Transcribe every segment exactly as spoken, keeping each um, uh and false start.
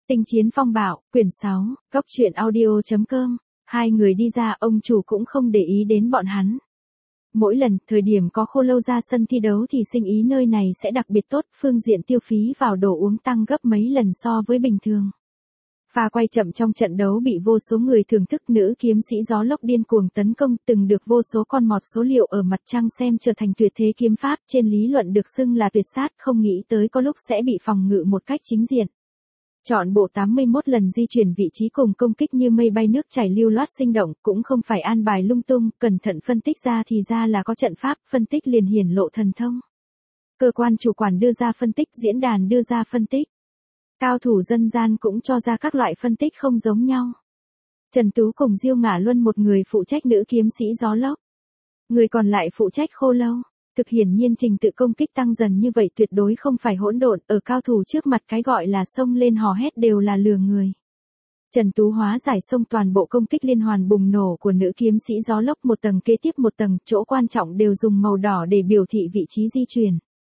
Tinh chiến phong bạo, quyển sáu, góc truyện audio.com, hai người đi ra ông chủ cũng không để ý đến bọn hắn. Mỗi lần, thời điểm có Khô Lâu ra sân thi đấu thì sinh ý nơi này sẽ đặc biệt tốt, phương diện tiêu phí vào đồ uống tăng gấp mấy lần so với bình thường. Pha quay chậm trong trận đấu bị vô số người thưởng thức, nữ kiếm sĩ gió lốc điên cuồng tấn công, từng được vô số con mọt số liệu ở mặt trăng xem trở thành tuyệt thế kiếm pháp, trên lý luận được xưng là tuyệt sát, không nghĩ tới có lúc sẽ bị phòng ngự một cách chính diện. Chọn bộ tám mươi mốt lần di chuyển vị trí cùng công kích như mây bay nước chảy lưu loát sinh động, cũng không phải an bài lung tung, cẩn thận phân tích ra thì ra là có trận pháp, phân tích liền hiển lộ thần thông. Cơ quan chủ quản đưa ra phân tích, diễn đàn đưa ra phân tích. Cao thủ dân gian cũng cho ra các loại phân tích không giống nhau. Trần Tú cùng Diêu Ngả Luân một người phụ trách nữ kiếm sĩ gió lốc, người còn lại phụ trách Khô Lâu. Thực hiển nhiên trình tự công kích tăng dần như vậy tuyệt đối không phải hỗn độn, ở cao thủ trước mặt cái gọi là xông lên hò hét đều là lừa người. Trần Tú hóa giải xông toàn bộ công kích liên hoàn bùng nổ của nữ kiếm sĩ gió lốc một tầng kế tiếp một tầng, chỗ quan trọng đều dùng màu đỏ để biểu thị vị trí di chuyển.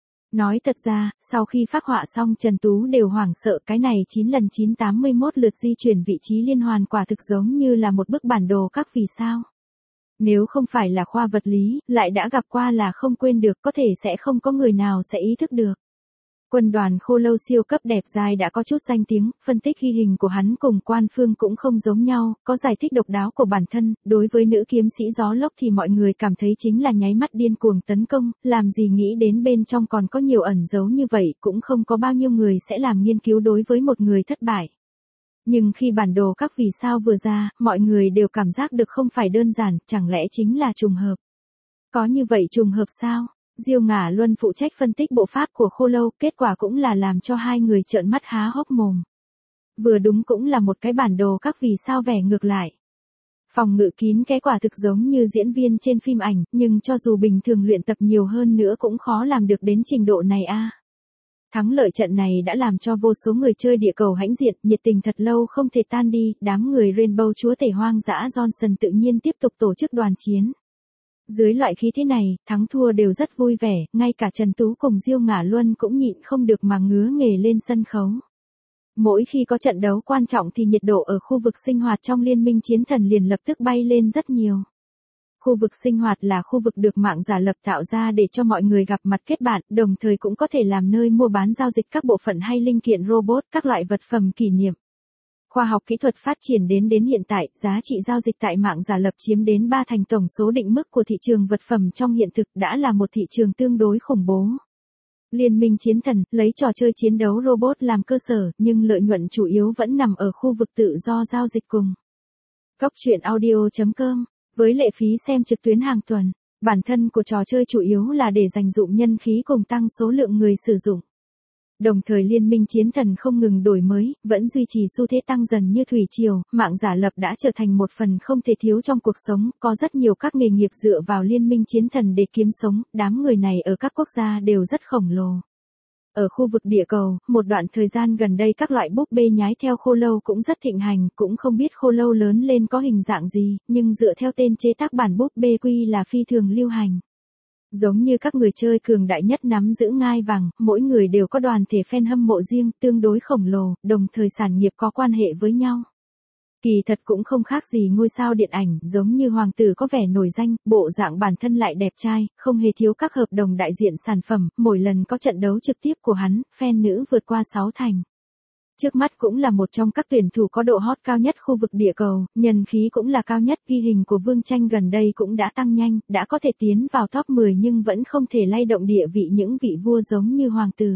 Nói thật ra, sau khi phác họa xong Trần Tú đều hoảng sợ, cái này chín lần chín tám mươi mốt lượt di chuyển vị trí liên hoàn quả thực giống như là một bức bản đồ các vì sao. Nếu không phải là khoa vật lý, lại đã gặp qua là không quên được, có thể sẽ không có người nào sẽ ý thức được. Quân đoàn Khô Lâu siêu cấp đẹp dài đã có chút danh tiếng, phân tích ghi hình của hắn cùng Quan Phương cũng không giống nhau, có giải thích độc đáo của bản thân, đối với nữ kiếm sĩ gió lốc thì mọi người cảm thấy chính là nháy mắt điên cuồng tấn công, làm gì nghĩ đến bên trong còn có nhiều ẩn giấu như vậy, cũng không có bao nhiêu người sẽ làm nghiên cứu đối với một người thất bại. Nhưng khi bản đồ các vì sao vừa ra, mọi người đều cảm giác được không phải đơn giản, chẳng lẽ chính là trùng hợp. Có như vậy trùng hợp sao? Diêu Ngả Luân phụ trách phân tích bộ pháp của Khô Lâu, kết quả cũng là làm cho hai người trợn mắt há hốc mồm. Vừa đúng cũng là một cái bản đồ các vì sao vẻ ngược lại. Phòng ngự kín cái quả thực giống như diễn viên trên phim ảnh, nhưng cho dù bình thường luyện tập nhiều hơn nữa cũng khó làm được đến trình độ này a. À. Thắng lợi trận này đã làm cho vô số người chơi địa cầu hãnh diện, nhiệt tình thật lâu không thể tan đi, đám người Rainbow chúa tể hoang dã Johnson tự nhiên tiếp tục tổ chức đoàn chiến. Dưới loại khí thế này, thắng thua đều rất vui vẻ, ngay cả Trần Tú cùng Diêu Ngả Luân cũng nhịn không được mà ngứa nghề lên sân khấu. Mỗi khi có trận đấu quan trọng thì nhiệt độ ở khu vực sinh hoạt trong Liên minh Chiến Thần liền lập tức bay lên rất nhiều. Khu vực sinh hoạt là khu vực được mạng giả lập tạo ra để cho mọi người gặp mặt kết bạn, đồng thời cũng có thể làm nơi mua bán giao dịch các bộ phận hay linh kiện robot, các loại vật phẩm kỷ niệm. Khoa học kỹ thuật phát triển đến đến hiện tại, giá trị giao dịch tại mạng giả lập chiếm đến ba thành tổng số định mức của thị trường vật phẩm trong hiện thực, đã là một thị trường tương đối khủng bố. Liên minh Chiến Thần, lấy trò chơi chiến đấu robot làm cơ sở, nhưng lợi nhuận chủ yếu vẫn nằm ở khu vực tự do giao dịch cùng. Góc truyện audio.com, với lệ phí xem trực tuyến hàng tuần, bản thân của trò chơi chủ yếu là để dành dụm nhân khí cùng tăng số lượng người sử dụng. Đồng thời Liên minh Chiến Thần không ngừng đổi mới, vẫn duy trì xu thế tăng dần như thủy triều, mạng giả lập đã trở thành một phần không thể thiếu trong cuộc sống, có rất nhiều các nghề nghiệp dựa vào Liên minh Chiến Thần để kiếm sống, đám người này ở các quốc gia đều rất khổng lồ. Ở khu vực địa cầu, một đoạn thời gian gần đây các loại búp bê nhái theo Khô Lâu cũng rất thịnh hành, cũng không biết Khô Lâu lớn lên có hình dạng gì, nhưng dựa theo tên chế tác bản búp bê quy là phi thường lưu hành. Giống như các người chơi cường đại nhất nắm giữ ngai vàng, mỗi người đều có đoàn thể fan hâm mộ riêng, tương đối khổng lồ, đồng thời sản nghiệp có quan hệ với nhau. Kỳ thật cũng không khác gì ngôi sao điện ảnh, giống như hoàng tử có vẻ nổi danh, bộ dạng bản thân lại đẹp trai, không hề thiếu các hợp đồng đại diện sản phẩm, mỗi lần có trận đấu trực tiếp của hắn, fan nữ vượt qua sáu thành. Trước mắt cũng là một trong các tuyển thủ có độ hot cao nhất khu vực địa cầu, nhân khí cũng là cao nhất, ghi hình của Vương Tranh gần đây cũng đã tăng nhanh, đã có thể tiến vào top mười nhưng vẫn không thể lay động địa vị những vị vua giống như hoàng tử.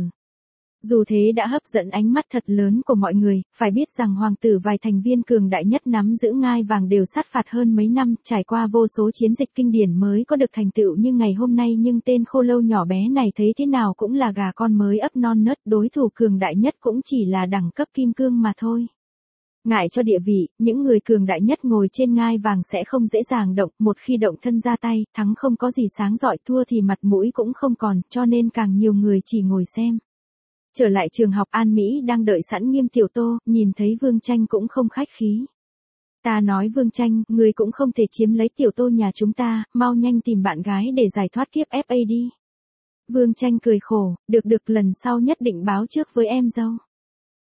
Dù thế đã hấp dẫn ánh mắt thật lớn của mọi người, phải biết rằng hoàng tử vài thành viên cường đại nhất nắm giữ ngai vàng đều sát phạt hơn mấy năm, trải qua vô số chiến dịch kinh điển mới có được thành tựu như ngày hôm nay, nhưng tên Khô Lâu nhỏ bé này thấy thế nào cũng là gà con mới ấp non nớt, đối thủ cường đại nhất cũng chỉ là đẳng cấp kim cương mà thôi. Ngại cho địa vị, những người cường đại nhất ngồi trên ngai vàng sẽ không dễ dàng động, một khi động thân ra tay, thắng không có gì sáng rọi, thua thì mặt mũi cũng không còn, cho nên càng nhiều người chỉ ngồi xem. Trở lại trường học, An Mỹ đang đợi sẵn Nghiêm Tiểu Tô, nhìn thấy Vương Tranh cũng không khách khí. Ta nói Vương Tranh, ngươi cũng không thể chiếm lấy Tiểu Tô nhà chúng ta, mau nhanh tìm bạn gái để giải thoát kiếp ép a đi. Vương Tranh cười khổ, được được lần sau nhất định báo trước với em dâu.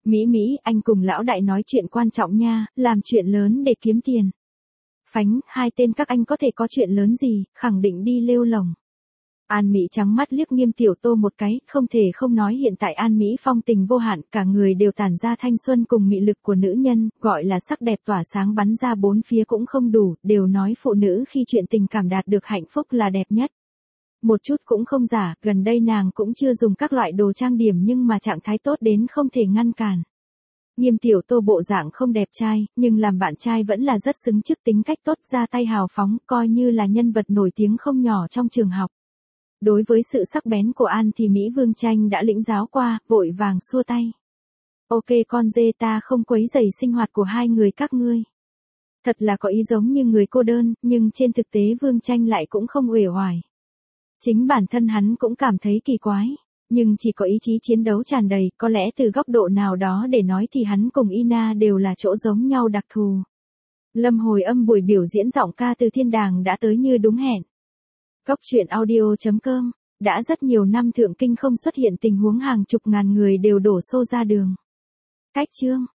Mỹ Mỹ, anh cùng lão đại nói chuyện quan trọng nha, làm chuyện lớn để kiếm tiền. Phánh, hai tên các anh có thể có chuyện lớn gì, khẳng định đi lêu lổng. An Mỹ trắng mắt liếc Nghiêm Tiểu Tô một cái, không thể không nói hiện tại An Mỹ phong tình vô hạn, cả người đều tản ra thanh xuân cùng mị lực của nữ nhân, gọi là sắc đẹp tỏa sáng bắn ra bốn phía cũng không đủ, đều nói phụ nữ khi chuyện tình cảm đạt được hạnh phúc là đẹp nhất. Một chút cũng không giả, gần đây nàng cũng chưa dùng các loại đồ trang điểm nhưng mà trạng thái tốt đến không thể ngăn cản. Nghiêm Tiểu Tô bộ dạng không đẹp trai, nhưng làm bạn trai vẫn là rất xứng chức, tính cách tốt, ra tay hào phóng, coi như là nhân vật nổi tiếng không nhỏ trong trường học. Đối với sự sắc bén của An thì Mỹ Vương Tranh đã lĩnh giáo qua, vội vàng xua tay. Ok con dê, ta không quấy rầy sinh hoạt của hai người các ngươi. Thật là có ý giống như người cô đơn, nhưng trên thực tế Vương Tranh lại cũng không uể oải. Chính bản thân hắn cũng cảm thấy kỳ quái, nhưng chỉ có ý chí chiến đấu tràn đầy, có lẽ từ góc độ nào đó để nói thì hắn cùng Ina đều là chỗ giống nhau đặc thù. Lâm Hồi Âm buổi biểu diễn giọng ca từ thiên đàng đã tới như đúng hẹn. Góc truyện audio chấm com, đã rất nhiều năm Thượng Kinh không xuất hiện tình huống hàng chục ngàn người đều đổ xô ra đường. Cách chương